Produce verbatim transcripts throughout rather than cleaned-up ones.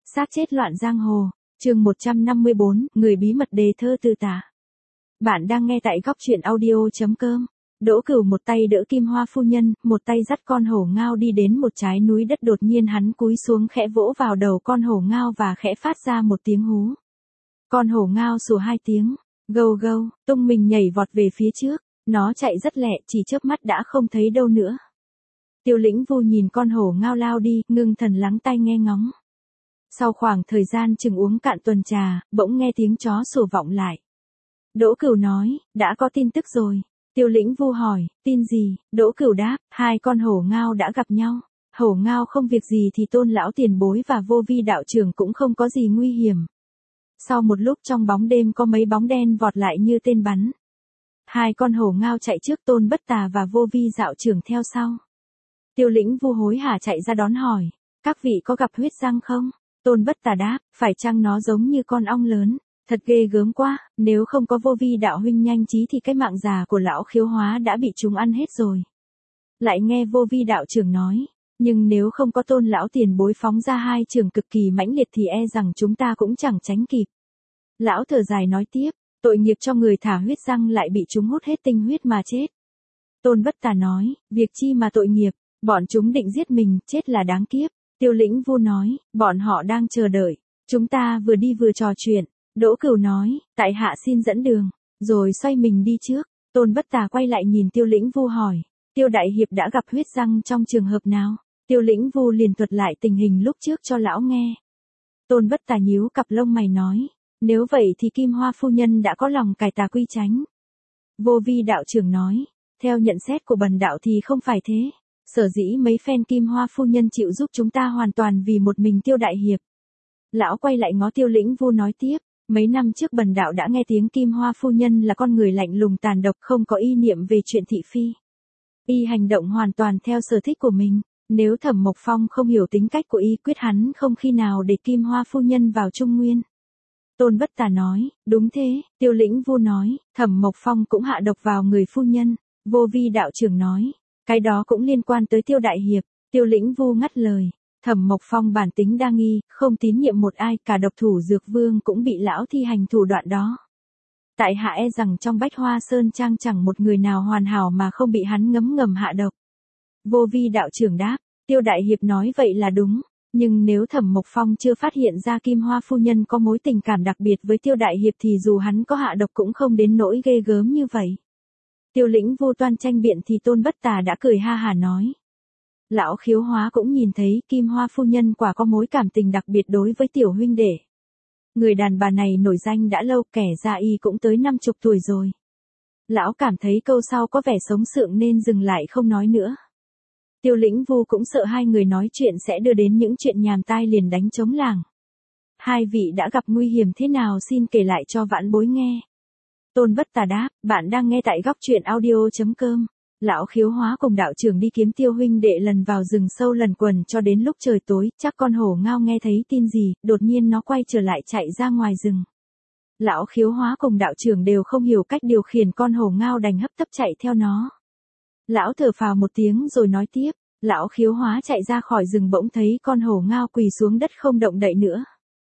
Xác chết loạn giang hồ, chương một trăm năm mươi bốn, người bí mật đề thơ từ tả. Bạn đang nghe tại góc truyện audio.com. Đỗ Cửu một tay đỡ Kim Hoa phu nhân, một tay dắt con hổ ngao đi đến một trái núi đất, đột nhiên hắn cúi xuống khẽ vỗ vào đầu con hổ ngao và khẽ phát ra một tiếng hú. Con hổ ngao sủa hai tiếng, gâu gâu, tung mình nhảy vọt về phía trước, nó chạy rất lẹ, chỉ chớp mắt đã không thấy đâu nữa. Tiêu Lĩnh Vu nhìn con hổ ngao lao đi, ngưng thần lắng tai nghe ngóng. Sau khoảng thời gian chừng uống cạn tuần trà, bỗng nghe tiếng chó sủa vọng lại. Đỗ Cửu nói, đã có tin tức rồi. Tiêu Lĩnh Vu hỏi, tin gì? Đỗ Cửu đáp, hai con hổ ngao đã gặp nhau. Hổ ngao không việc gì thì Tôn lão tiền bối và Vô Vi đạo trưởng cũng không có gì nguy hiểm. Sau một lúc trong bóng đêm có mấy bóng đen vọt lại như tên bắn. Hai con hổ ngao chạy trước, Tôn Bất Tà và Vô Vi đạo trưởng theo sau. Tiêu Lĩnh Vu hối hả chạy ra đón hỏi, các vị có gặp huyết răng không? Tôn Bất Tà đáp, phải chăng nó giống như con ong lớn? Thật ghê gớm quá, nếu không có Vô Vi đạo huynh nhanh trí thì cái mạng già của lão Khiếu Hóa đã bị chúng ăn hết rồi. Lại nghe Vô Vi đạo trưởng nói, nhưng nếu không có Tôn lão tiền bối phóng ra hai trường cực kỳ mãnh liệt thì e rằng chúng ta cũng chẳng tránh kịp. Lão thở dài nói tiếp, tội nghiệp cho người thả huyết răng lại bị chúng hút hết tinh huyết mà chết. Tôn Bất Tà nói, việc chi mà tội nghiệp, bọn chúng định giết mình, chết là đáng kiếp. Tiêu Lĩnh Vu nói, bọn họ đang chờ đợi, chúng ta vừa đi vừa trò chuyện. Đỗ Cửu nói, tại hạ xin dẫn đường, rồi xoay mình đi trước. Tôn Bất Tà quay lại nhìn Tiêu Lĩnh Vu hỏi, Tiêu đại hiệp đã gặp huyết răng trong trường hợp nào? Tiêu Lĩnh Vu liền thuật lại tình hình lúc trước cho lão nghe. Tôn Bất Tà nhíu cặp lông mày nói, nếu vậy thì Kim Hoa phu nhân đã có lòng cải tà quy chánh. Vô Vi đạo trưởng nói, theo nhận xét của bần đạo thì không phải thế. Sở dĩ mấy phen Kim Hoa phu nhân chịu giúp chúng ta hoàn toàn vì một mình Tiêu đại hiệp. Lão quay lại ngó Tiêu Lĩnh Vu nói tiếp, mấy năm trước bần đạo đã nghe tiếng Kim Hoa phu nhân là con người lạnh lùng tàn độc, không có ý niệm về chuyện thị phi. Y hành động hoàn toàn theo sở thích của mình, nếu Thẩm Mộc Phong không hiểu tính cách của y, quyết hắn không khi nào để Kim Hoa phu nhân vào Trung Nguyên. Tôn Bất Tà nói, đúng thế. Tiêu Lĩnh Vu nói, Thẩm Mộc Phong cũng hạ độc vào người phu nhân. Vô Vi đạo trưởng nói, cái đó cũng liên quan tới Tiêu đại hiệp. Tiêu Lĩnh Vu ngắt lời, Thẩm Mộc Phong bản tính đa nghi, không tín nhiệm một ai, cả độc thủ Dược Vương cũng bị lão thi hành thủ đoạn đó. Tại hạ e rằng trong Bách Hoa Sơn Trang chẳng một người nào hoàn hảo mà không bị hắn ngấm ngầm hạ độc. Vô Vi đạo trưởng đáp, Tiêu đại hiệp nói vậy là đúng, nhưng nếu Thẩm Mộc Phong chưa phát hiện ra Kim Hoa phu nhân có mối tình cảm đặc biệt với Tiêu đại hiệp thì dù hắn có hạ độc cũng không đến nỗi ghê gớm như vậy. Tiêu Lĩnh Vu toan tranh biện thì Tôn Bất Tà đã cười ha hả nói, lão Khiếu Hóa cũng nhìn thấy Kim Hoa phu nhân quả có mối cảm tình đặc biệt đối với tiểu huynh đệ. Người đàn bà này nổi danh đã lâu, kẻ ra y cũng tới năm chục tuổi rồi. Lão cảm thấy câu sau có vẻ sống sượng nên dừng lại không nói nữa. Tiêu Lĩnh Vu cũng sợ hai người nói chuyện sẽ đưa đến những chuyện nhàm tai, liền đánh trống lảng. Hai vị đã gặp nguy hiểm thế nào xin kể lại cho vãn bối nghe. Tôn Bất Tà đáp, bạn đang nghe tại góc truyện audio.com. Lão Khiếu Hóa cùng đạo trưởng đi kiếm Tiêu huynh đệ lần vào rừng sâu lần quần cho đến lúc trời tối, chắc con hổ ngao nghe thấy tin gì, đột nhiên nó quay trở lại chạy ra ngoài rừng. Lão Khiếu Hóa cùng đạo trưởng đều không hiểu cách điều khiển con hổ ngao, đành hấp tấp chạy theo nó. Lão thở phào một tiếng rồi nói tiếp, lão Khiếu Hóa chạy ra khỏi rừng bỗng thấy con hổ ngao quỳ xuống đất không động đậy nữa.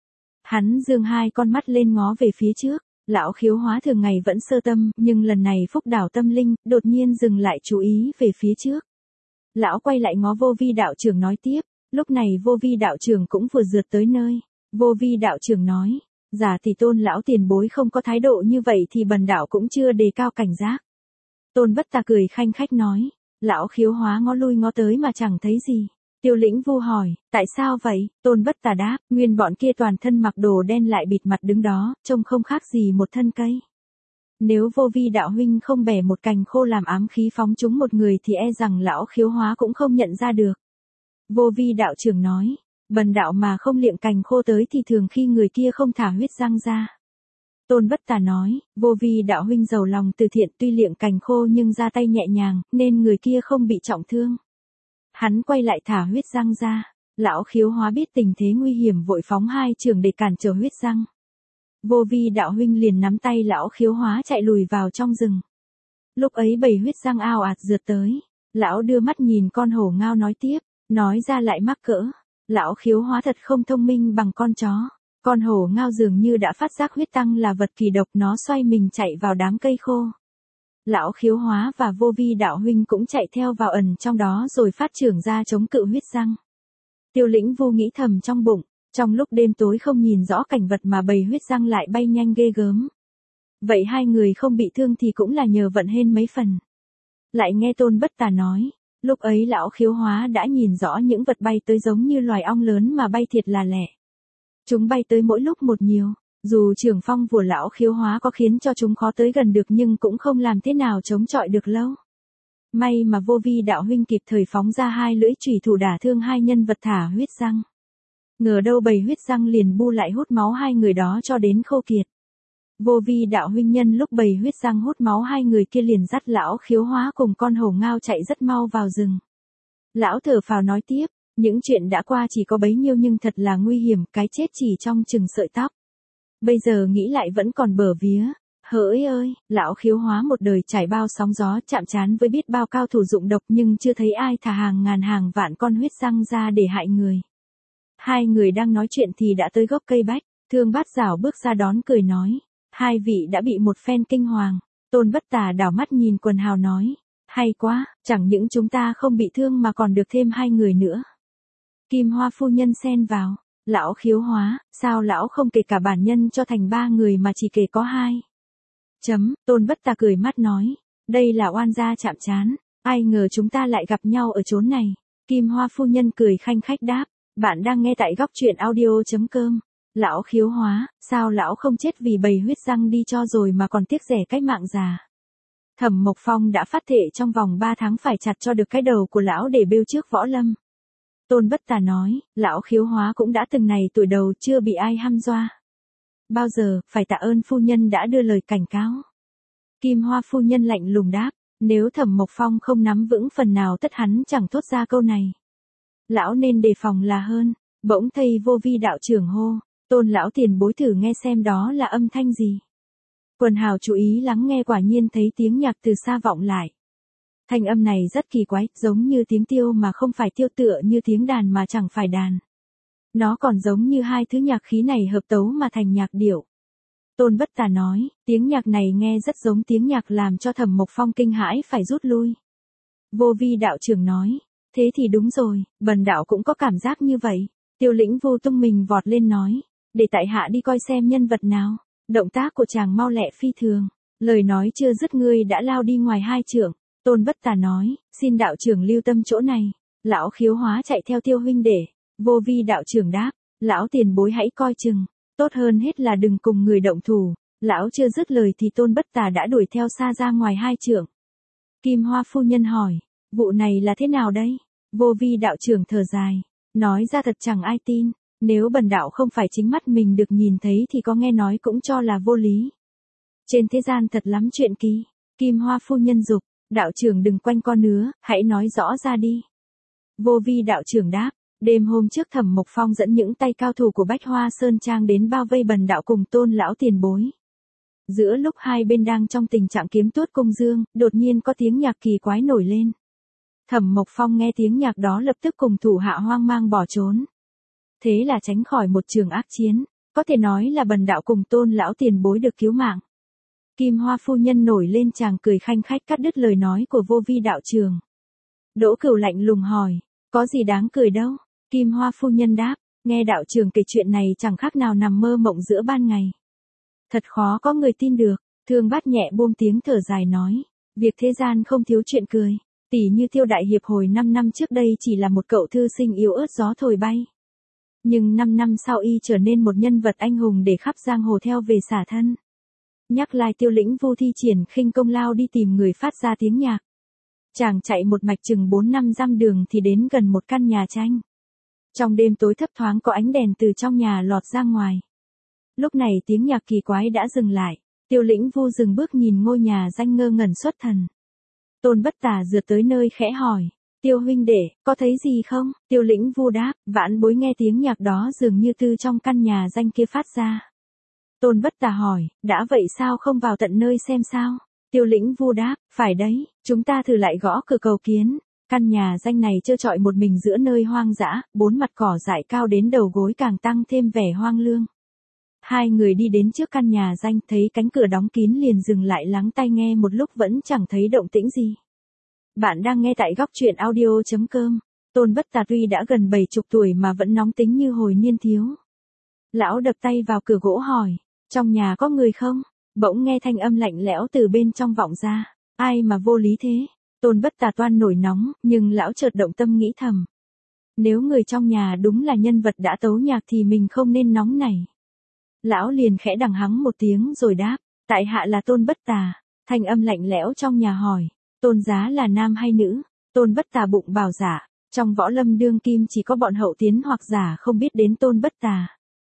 Hắn giương hai con mắt lên ngó về phía trước. Lão Khiếu Hóa thường ngày vẫn sơ tâm, nhưng lần này phúc đảo tâm linh, đột nhiên dừng lại chú ý về phía trước. Lão quay lại ngó Vô Vi đạo trưởng nói tiếp, lúc này Vô Vi đạo trưởng cũng vừa rượt tới nơi. Vô Vi đạo trưởng nói, giả thì Tôn lão tiền bối không có thái độ như vậy thì bần đạo cũng chưa đề cao cảnh giác. Tôn Bất Tà cười khanh khách nói, lão Khiếu Hóa ngó lui ngó tới mà chẳng thấy gì. Tiêu Lĩnh Vu hỏi, tại sao vậy? Tôn Bất Tà đáp, nguyên bọn kia toàn thân mặc đồ đen lại bịt mặt đứng đó, trông không khác gì một thân cây. Nếu Vô Vi đạo huynh không bẻ một cành khô làm ám khí phóng chúng một người thì e rằng lão Khiếu Hóa cũng không nhận ra được. Vô Vi đạo trưởng nói, bần đạo mà không liệng cành khô tới thì thường khi người kia không thả huyết răng ra. Tôn Bất Tà nói, Vô Vi đạo huynh giàu lòng từ thiện, tuy liệng cành khô nhưng ra tay nhẹ nhàng, nên người kia không bị trọng thương. Hắn quay lại thả huyết răng ra. Lão Khiếu Hóa biết tình thế nguy hiểm vội phóng hai trường để cản trở huyết răng. Vô Vi đạo huynh liền nắm tay lão Khiếu Hóa chạy lùi vào trong rừng. Lúc ấy bầy huyết răng ao ạt rượt tới. Lão đưa mắt nhìn con hổ ngao nói tiếp, nói ra lại mắc cỡ. Lão Khiếu Hóa thật không thông minh bằng con chó. Con hổ ngao dường như đã phát giác huyết tăng là vật kỳ độc, nó xoay mình chạy vào đám cây khô. Lão Khiếu Hóa và Vô Vi đạo huynh cũng chạy theo vào ẩn trong đó rồi phát trưởng ra chống cự huyết răng. Tiêu Lĩnh Vu nghĩ thầm trong bụng, trong lúc đêm tối không nhìn rõ cảnh vật mà bầy huyết răng lại bay nhanh ghê gớm. Vậy hai người không bị thương thì cũng là nhờ vận hên mấy phần. Lại nghe Tôn Bất Tà nói, lúc ấy Lão Khiếu Hóa đã nhìn rõ những vật bay tới giống như loài ong lớn mà bay thiệt là lẹ. Chúng bay tới mỗi lúc một nhiều, dù trường phong của Lão Khiếu Hóa có khiến cho chúng khó tới gần được nhưng cũng không làm thế nào chống chọi được lâu. May mà Vô Vi đạo huynh kịp thời phóng ra hai lưỡi chủy thủ đả thương hai nhân vật thả huyết răng. Ngờ đâu bầy huyết răng liền bu lại hút máu hai người đó cho đến khô kiệt. Vô Vi đạo huynh nhân lúc bầy huyết răng hút máu hai người kia liền dắt Lão Khiếu Hóa cùng con hổ ngao chạy rất mau vào rừng. Lão thở phào nói tiếp, những chuyện đã qua chỉ có bấy nhiêu nhưng thật là nguy hiểm, cái chết chỉ trong chừng sợi tóc. Bây giờ nghĩ lại vẫn còn bờ vía. Hỡi ơi, Lão Khiếu Hóa một đời trải bao sóng gió, chạm trán với biết bao cao thủ dụng độc nhưng chưa thấy ai thả hàng ngàn hàng vạn con huyết răng ra để hại người. Hai người đang nói chuyện thì đã tới gốc cây bách, Thương Bát Giảo bước ra đón cười nói, hai vị đã bị một phen kinh hoàng. Tôn Bất Tà đảo mắt nhìn quần hào nói, hay quá, chẳng những chúng ta không bị thương mà còn được thêm hai người nữa. Kim Hoa phu nhân xen vào, Lão Khiếu Hóa, sao lão không kể cả bản nhân cho thành ba người mà chỉ kể có hai? Chấm, Tôn Bất Tà cười mắt nói, đây là oan gia chạm trán, ai ngờ chúng ta lại gặp nhau ở chốn này. Kim Hoa phu nhân cười khanh khách đáp, bạn đang nghe tại góc truyện audio.com. Lão Khiếu Hóa, sao lão không chết vì bầy huyết răng đi cho rồi mà còn tiếc rẻ cái mạng già? Thẩm Mộc Phong đã phát thệ trong vòng ba tháng phải chặt cho được cái đầu của lão để bêu trước võ lâm. Tôn Bất Tà nói, Lão Khiếu Hóa cũng đã từng này tuổi đầu chưa bị ai hăm dọa. Bao giờ, phải tạ ơn phu nhân đã đưa lời cảnh cáo. Kim Hoa phu nhân lạnh lùng đáp, nếu Thẩm Mộc Phong không nắm vững phần nào tất hắn chẳng thốt ra câu này. Lão nên đề phòng là hơn. Bỗng thầy Vô Vi đạo trưởng hô, Tôn lão tiền bối thử nghe xem đó là âm thanh gì. Quần hào chú ý lắng nghe, quả nhiên thấy tiếng nhạc từ xa vọng lại. Thanh âm này rất kỳ quái, giống như tiếng tiêu mà không phải tiêu, tựa như tiếng đàn mà chẳng phải đàn. Nó còn giống như hai thứ nhạc khí này hợp tấu mà thành nhạc điệu. Tôn Bất Tà nói, tiếng nhạc này nghe rất giống tiếng nhạc làm cho Thẩm Mộc Phong kinh hãi phải rút lui. Vô Vi đạo trưởng nói, thế thì đúng rồi, bần đạo cũng có cảm giác như vậy. Tiêu Lĩnh Vu tung mình vọt lên nói, để tại hạ đi coi xem nhân vật nào. Động tác của chàng mau lẹ phi thường. Lời nói chưa dứt ngươi đã lao đi ngoài hai trượng. Tôn Bất Tà nói, xin đạo trưởng lưu tâm chỗ này. Lão Khiếu Hóa chạy theo Tiêu huynh để. Vô Vi đạo trưởng đáp, lão tiền bối hãy coi chừng. Tốt hơn hết là đừng cùng người động thủ. Lão chưa dứt lời thì Tôn Bất Tà đã đuổi theo xa ra ngoài hai trượng. Kim Hoa phu nhân hỏi, vụ này là thế nào đây? Vô Vi đạo trưởng thở dài, nói ra thật chẳng ai tin. Nếu bần đạo không phải chính mắt mình được nhìn thấy thì có nghe nói cũng cho là vô lý. Trên thế gian thật lắm chuyện kỳ. Kim Hoa phu nhân dục, đạo trưởng đừng quanh co nữa, hãy nói rõ ra đi. Vô Vi đạo trưởng đáp, đêm hôm trước Thẩm Mộc Phong dẫn những tay cao thủ của Bách Hoa Sơn Trang đến bao vây bần đạo cùng Tôn lão tiền bối. Giữa lúc hai bên đang trong tình trạng kiếm tuốt cung dương, đột nhiên có tiếng nhạc kỳ quái nổi lên. Thẩm Mộc Phong nghe tiếng nhạc đó lập tức cùng thủ hạ hoang mang bỏ trốn. Thế là tránh khỏi một trường ác chiến, có thể nói là bần đạo cùng Tôn lão tiền bối được cứu mạng. Kim Hoa phu nhân nổi lên chàng cười khanh khách cắt đứt lời nói của Vô Vi đạo trưởng. Đỗ Cửu lạnh lùng hỏi, có gì đáng cười đâu? Kim Hoa phu nhân đáp, nghe đạo trưởng kể chuyện này chẳng khác nào nằm mơ mộng giữa ban ngày. Thật khó có người tin được. Thương Bát nhẹ buông tiếng thở dài nói, việc thế gian không thiếu chuyện cười. Tỷ như Tiêu đại hiệp hồi năm năm trước đây chỉ là một cậu thư sinh yếu ớt gió thổi bay. Nhưng năm năm sau y trở nên một nhân vật anh hùng để khắp giang hồ theo về xả thân. Nhắc lại Tiêu Lĩnh Vu thi triển khinh công lao đi tìm người phát ra tiếng nhạc. Chàng chạy một mạch chừng bốn năm dặm đường thì đến gần một căn nhà tranh. Trong đêm tối thấp thoáng có ánh đèn từ trong nhà lọt ra ngoài. Lúc này tiếng nhạc kỳ quái đã dừng lại. Tiêu Lĩnh Vu dừng bước nhìn ngôi nhà danh ngơ ngẩn xuất thần. Tôn Bất Tà rượt tới nơi khẽ hỏi, Tiêu huynh đệ, có thấy gì không? Tiêu Lĩnh Vu đáp, vãn bối nghe tiếng nhạc đó dường như từ trong căn nhà danh kia phát ra. Tôn Bất Tà hỏi, đã vậy sao không vào tận nơi xem sao? Tiêu Lĩnh Vu đáp, phải đấy, chúng ta thử lại gõ cửa cầu kiến. Căn nhà danh này trơ trọi một mình giữa nơi hoang dã, bốn mặt cỏ dại cao đến đầu gối càng tăng thêm vẻ hoang lương. Hai người đi đến trước căn nhà danh, thấy cánh cửa đóng kín liền dừng lại lắng tai nghe một lúc vẫn chẳng thấy động tĩnh gì. Bạn đang nghe tại góc truyện audio chấm com. Tôn Bất Tà tuy đã gần bảy chục tuổi mà vẫn nóng tính như hồi niên thiếu. Lão đập tay vào cửa gỗ hỏi, trong nhà có người không? Bỗng nghe thanh âm lạnh lẽo từ bên trong vọng ra, ai mà vô lý thế? Tôn Bất Tà toan nổi nóng, nhưng lão chợt động tâm nghĩ thầm. Nếu người trong nhà đúng là nhân vật đã tấu nhạc thì mình không nên nóng nảy. Lão liền khẽ đằng hắng một tiếng rồi đáp, tại hạ là Tôn Bất Tà. Thanh âm lạnh lẽo trong nhà hỏi, Tôn giá là nam hay nữ? Tôn Bất Tà bụng bảo dạ, trong võ lâm đương kim chỉ có bọn hậu tiến hoặc giả không biết đến Tôn Bất Tà.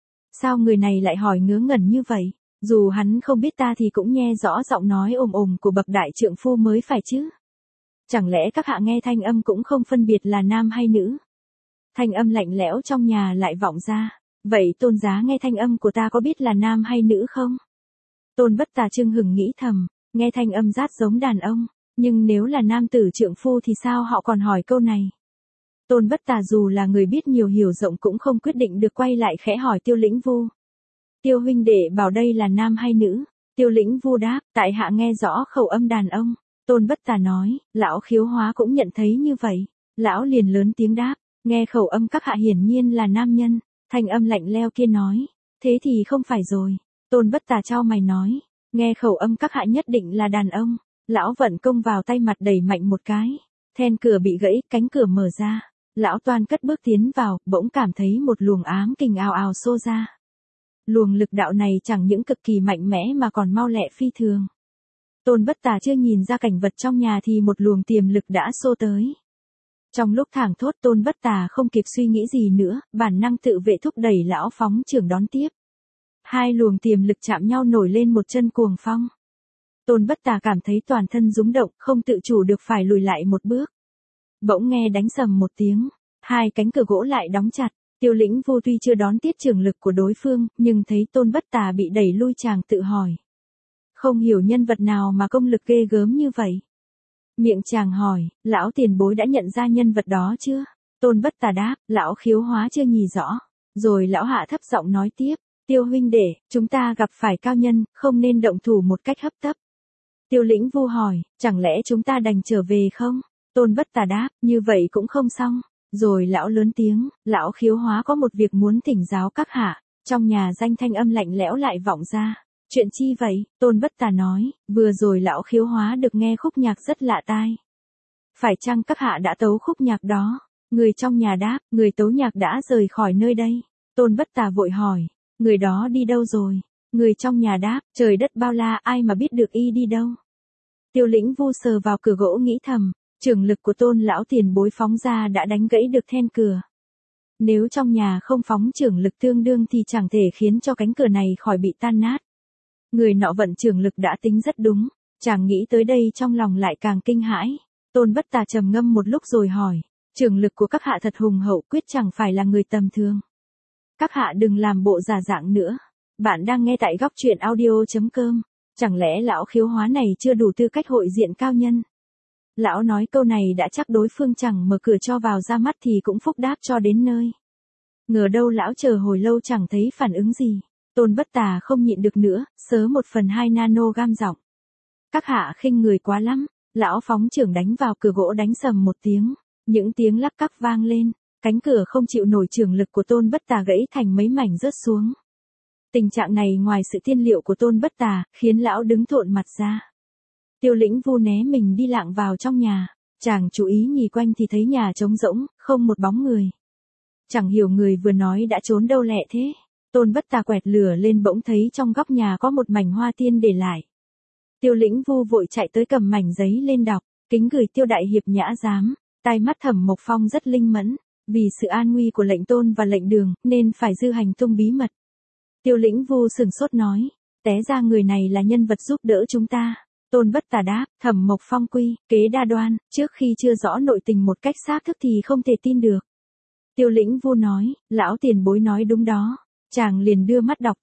Sao người này lại hỏi ngớ ngẩn như vậy? Dù hắn không biết ta thì cũng nghe rõ giọng nói ồm ồm của bậc đại trượng phu mới phải chứ. Chẳng lẽ các hạ nghe thanh âm cũng không phân biệt là nam hay nữ? Thanh âm lạnh lẽo trong nhà lại vọng ra. Vậy Tôn giá nghe thanh âm của ta có biết là nam hay nữ không? Tôn Bất Tà chưng hừng nghĩ thầm, nghe thanh âm rát giống đàn ông, nhưng nếu là nam tử trượng phu thì sao họ còn hỏi câu này? Tôn Bất Tà dù là người biết nhiều hiểu rộng cũng không quyết định được, quay lại khẽ hỏi Tiêu Lĩnh Vu. Tiêu huynh đệ bảo đây là nam hay nữ? Tiêu Lĩnh Vu đáp, tại hạ nghe rõ khẩu âm đàn ông. Tôn Bất Tà nói, lão Khiếu Hóa cũng nhận thấy như vậy. Lão liền lớn tiếng đáp, nghe khẩu âm các hạ hiển nhiên là nam nhân. Thanh âm lạnh lẽo kia nói, thế thì không phải rồi. Tôn Bất Tà chau mày nói, nghe khẩu âm các hạ nhất định là đàn ông. Lão vận công vào tay mặt đẩy mạnh một cái. Then cửa bị gãy, cánh cửa mở ra. Lão toan cất bước tiến vào, bỗng cảm thấy một luồng ám kình ào ào xô ra. Luồng lực đạo này chẳng những cực kỳ mạnh mẽ mà còn mau lẹ phi thường. Tôn Bất Tà chưa nhìn ra cảnh vật trong nhà thì một luồng tiềm lực đã xô tới. Trong lúc thảng thốt Tôn Bất Tà không kịp suy nghĩ gì nữa, bản năng tự vệ thúc đẩy lão phóng chưởng đón tiếp. Hai luồng tiềm lực chạm nhau nổi lên một chân cuồng phong. Tôn Bất Tà cảm thấy toàn thân rúng động, không tự chủ được phải lùi lại một bước. Bỗng nghe đánh sầm một tiếng, hai cánh cửa gỗ lại đóng chặt. Tiêu Lĩnh Vu tuy chưa đón tiếp chưởng lực của đối phương, nhưng thấy Tôn Bất Tà bị đẩy lui chàng tự hỏi. Không hiểu nhân vật nào mà công lực ghê gớm như vậy. Miệng chàng hỏi, lão tiền bối đã nhận ra nhân vật đó chưa? Tôn Bất Tà đáp, lão Khiếu Hóa chưa nhì rõ. Rồi lão hạ thấp giọng nói tiếp, Tiêu huynh đệ, chúng ta gặp phải cao nhân, không nên động thủ một cách hấp tấp. Tiêu Lĩnh Vu hỏi, chẳng lẽ chúng ta đành trở về không? Tôn Bất Tà đáp, như vậy cũng không xong. Rồi lão lớn tiếng, lão Khiếu Hóa có một việc muốn thỉnh giáo các hạ. Trong nhà danh thanh âm lạnh lẽo lại vọng ra. Chuyện chi vậy? Tôn Bất Tà nói, vừa rồi lão Khiếu Hóa được nghe khúc nhạc rất lạ tai. Phải chăng các hạ đã tấu khúc nhạc đó? Người trong nhà đáp, người tấu nhạc đã rời khỏi nơi đây. Tôn Bất Tà vội hỏi, người đó đi đâu rồi? Người trong nhà đáp, trời đất bao la ai mà biết được y đi đâu. Tiêu Lĩnh Vu sờ vào cửa gỗ nghĩ thầm, chưởng lực của Tôn lão tiền bối phóng ra đã đánh gãy được then cửa. Nếu trong nhà không phóng chưởng lực tương đương thì chẳng thể khiến cho cánh cửa này khỏi bị tan nát. Người nọ vận chưởng lực đã tính rất đúng, chàng nghĩ tới đây trong lòng lại càng kinh hãi. Tôn Bất Tà trầm ngâm một lúc rồi hỏi, chưởng lực của các hạ thật hùng hậu, quyết chẳng phải là người tầm thường. Các hạ đừng làm bộ giả dạng nữa. Bạn đang nghe tại góc truyện audio chấm com. Chẳng lẽ lão Khiếu Hóa này chưa đủ tư cách hội diện cao nhân? Lão nói câu này đã chắc đối phương chẳng mở cửa cho vào ra mắt thì cũng phúc đáp cho đến nơi. Ngờ đâu lão chờ hồi lâu chẳng thấy phản ứng gì. Tôn Bất Tà không nhịn được nữa, sớ một phần hai nano gam giọng. Các hạ khinh người quá lắm. Lão phóng chưởng đánh vào cửa gỗ đánh sầm một tiếng. Những tiếng lắc cắp vang lên. Cánh cửa không chịu nổi chưởng lực của Tôn Bất Tà gãy thành mấy mảnh rớt xuống. Tình trạng này ngoài sự tiên liệu của Tôn Bất Tà, khiến lão đứng thộn mặt ra. Tiêu Lĩnh Vu né mình đi lạng vào trong nhà. Chàng chú ý nhìn quanh thì thấy nhà trống rỗng, không một bóng người. Chẳng hiểu người vừa nói đã trốn đâu lẹ thế. Tôn Bất Tà quẹt lửa lên bỗng thấy trong góc nhà có một mảnh hoa tiên để lại. Tiêu Lĩnh Vu vội chạy tới cầm mảnh giấy lên đọc, kính gửi Tiêu đại hiệp nhã giám, tai mắt Thẩm Mộc Phong rất linh mẫn, vì sự an nguy của lệnh tôn và lệnh đường, nên phải dư hành tung bí mật. Tiêu Lĩnh Vu sừng sốt nói, té ra người này là nhân vật giúp đỡ chúng ta. Tôn Bất Tà đáp, Thẩm Mộc Phong quy, kế đa đoan, trước khi chưa rõ nội tình một cách xác thực thì không thể tin được. Tiêu Lĩnh Vu nói, lão tiền bối nói đúng đó. Chàng liền đưa mắt đọc tiếp,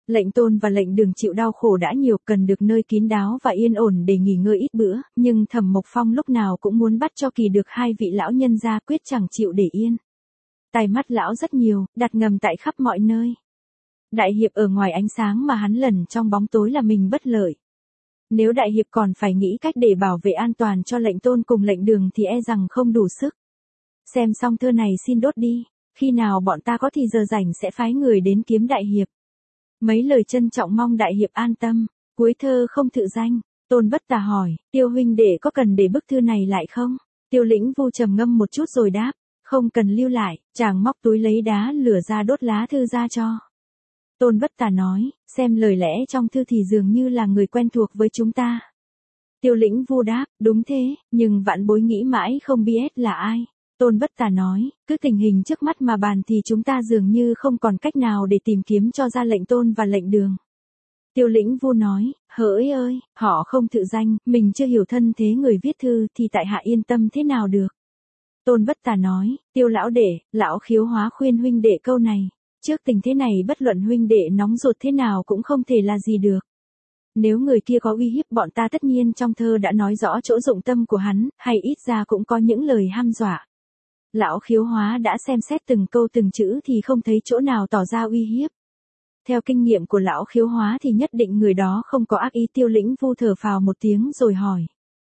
Lệnh Tôn và lệnh Đường chịu đau khổ đã nhiều, cần được nơi kín đáo và yên ổn để nghỉ ngơi ít bữa, nhưng Thẩm Mộc Phong lúc nào cũng muốn bắt cho kỳ được hai vị lão nhân gia, quyết chẳng chịu để yên. Tai mắt lão rất nhiều, đặt ngầm tại khắp mọi nơi. Đại hiệp ở ngoài ánh sáng mà hắn lẩn trong bóng tối là mình bất lợi. Nếu đại hiệp còn phải nghĩ cách để bảo vệ an toàn cho lệnh Tôn cùng lệnh Đường thì e rằng không đủ sức. Xem xong thơ này xin đốt đi, khi nào bọn ta có thì giờ rảnh sẽ phái người đến kiếm đại hiệp. Mấy lời trân trọng mong đại hiệp an tâm. Cuối thơ không tự danh, Tôn Bất Tà hỏi, Tiêu huynh đệ có cần để bức thư này lại không? Tiêu Lĩnh Vu trầm ngâm một chút rồi đáp, không cần lưu lại. Chàng móc túi lấy đá lửa ra đốt lá thư ra cho. Tôn Bất Tà nói, xem lời lẽ trong thư thì dường như là người quen thuộc với chúng ta. Tiêu Lĩnh Vu đáp, đúng thế, nhưng vãn bối nghĩ mãi không biết là ai. Tôn Bất Tà nói, cứ tình hình trước mắt mà bàn thì chúng ta dường như không còn cách nào để tìm kiếm cho ra lệnh Tôn và lệnh Đường. Tiêu Lĩnh Vu nói, hỡi ơi, họ không tự danh, mình chưa hiểu thân thế người viết thư thì tại hạ yên tâm thế nào được. Tôn Bất Tà nói, Tiêu lão đệ, lão Khiếu Hóa khuyên huynh đệ câu này, trước tình thế này bất luận huynh đệ nóng ruột thế nào cũng không thể là gì được. Nếu người kia có uy hiếp bọn ta tất nhiên trong thơ đã nói rõ chỗ dụng tâm của hắn, hay ít ra cũng có những lời hăm dọa. Lão Khiếu Hóa đã xem xét từng câu từng chữ thì không thấy chỗ nào tỏ ra uy hiếp. Theo kinh nghiệm của lão Khiếu Hóa thì nhất định người đó không có ác ý. Tiêu Lĩnh Vu thở phào một tiếng rồi hỏi.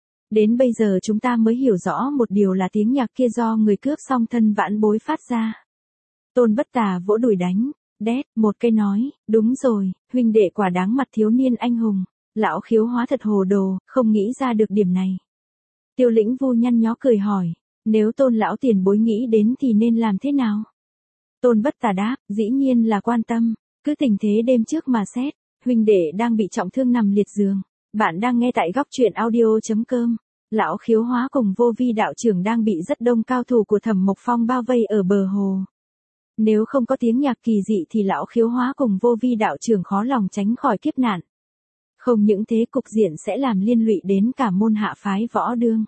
Đến bây giờ chúng ta mới hiểu rõ một điều là tiếng nhạc kia do người cướp song thân vãn bối phát ra. Tôn Bất Tà vỗ đùi đánh, đét, một cây nói, đúng rồi, huynh đệ quả đáng mặt thiếu niên anh hùng. Lão Khiếu Hóa thật hồ đồ, không nghĩ ra được điểm này. Tiêu Lĩnh Vu nhăn nhó cười hỏi, nếu Tôn lão tiền bối nghĩ đến thì nên làm thế nào? Tôn Bất Tà đáp, dĩ nhiên là quan tâm, cứ tình thế đêm trước mà xét, huynh đệ đang bị trọng thương nằm liệt giường. Bạn đang nghe tại góc truyện audio chấm com. Lão Khiếu Hóa cùng Vô Vi đạo trưởng đang bị rất đông cao thủ của Thẩm Mộc Phong bao vây ở bờ hồ. Nếu không có tiếng nhạc kỳ dị thì lão Khiếu Hóa cùng Vô Vi đạo trưởng khó lòng tránh khỏi kiếp nạn. Không những thế cục diện sẽ làm liên lụy đến cả môn hạ phái Võ Đương.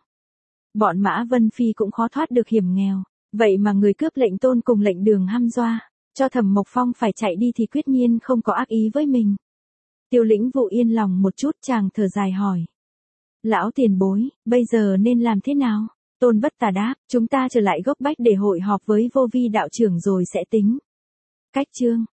Bọn Mã Vân Phi cũng khó thoát được hiểm nghèo, vậy mà người cướp lệnh Tôn cùng lệnh Đường hăm dọa, cho Thẩm Mộc Phong phải chạy đi thì quyết nhiên không có ác ý với mình. Tiêu Lĩnh Vu yên lòng một chút, chàng thở dài hỏi. Lão tiền bối, bây giờ nên làm thế nào? Tôn Bất Tà đáp, chúng ta trở lại gốc bách để hội họp với Vô Vi đạo trưởng rồi sẽ tính. Cách chương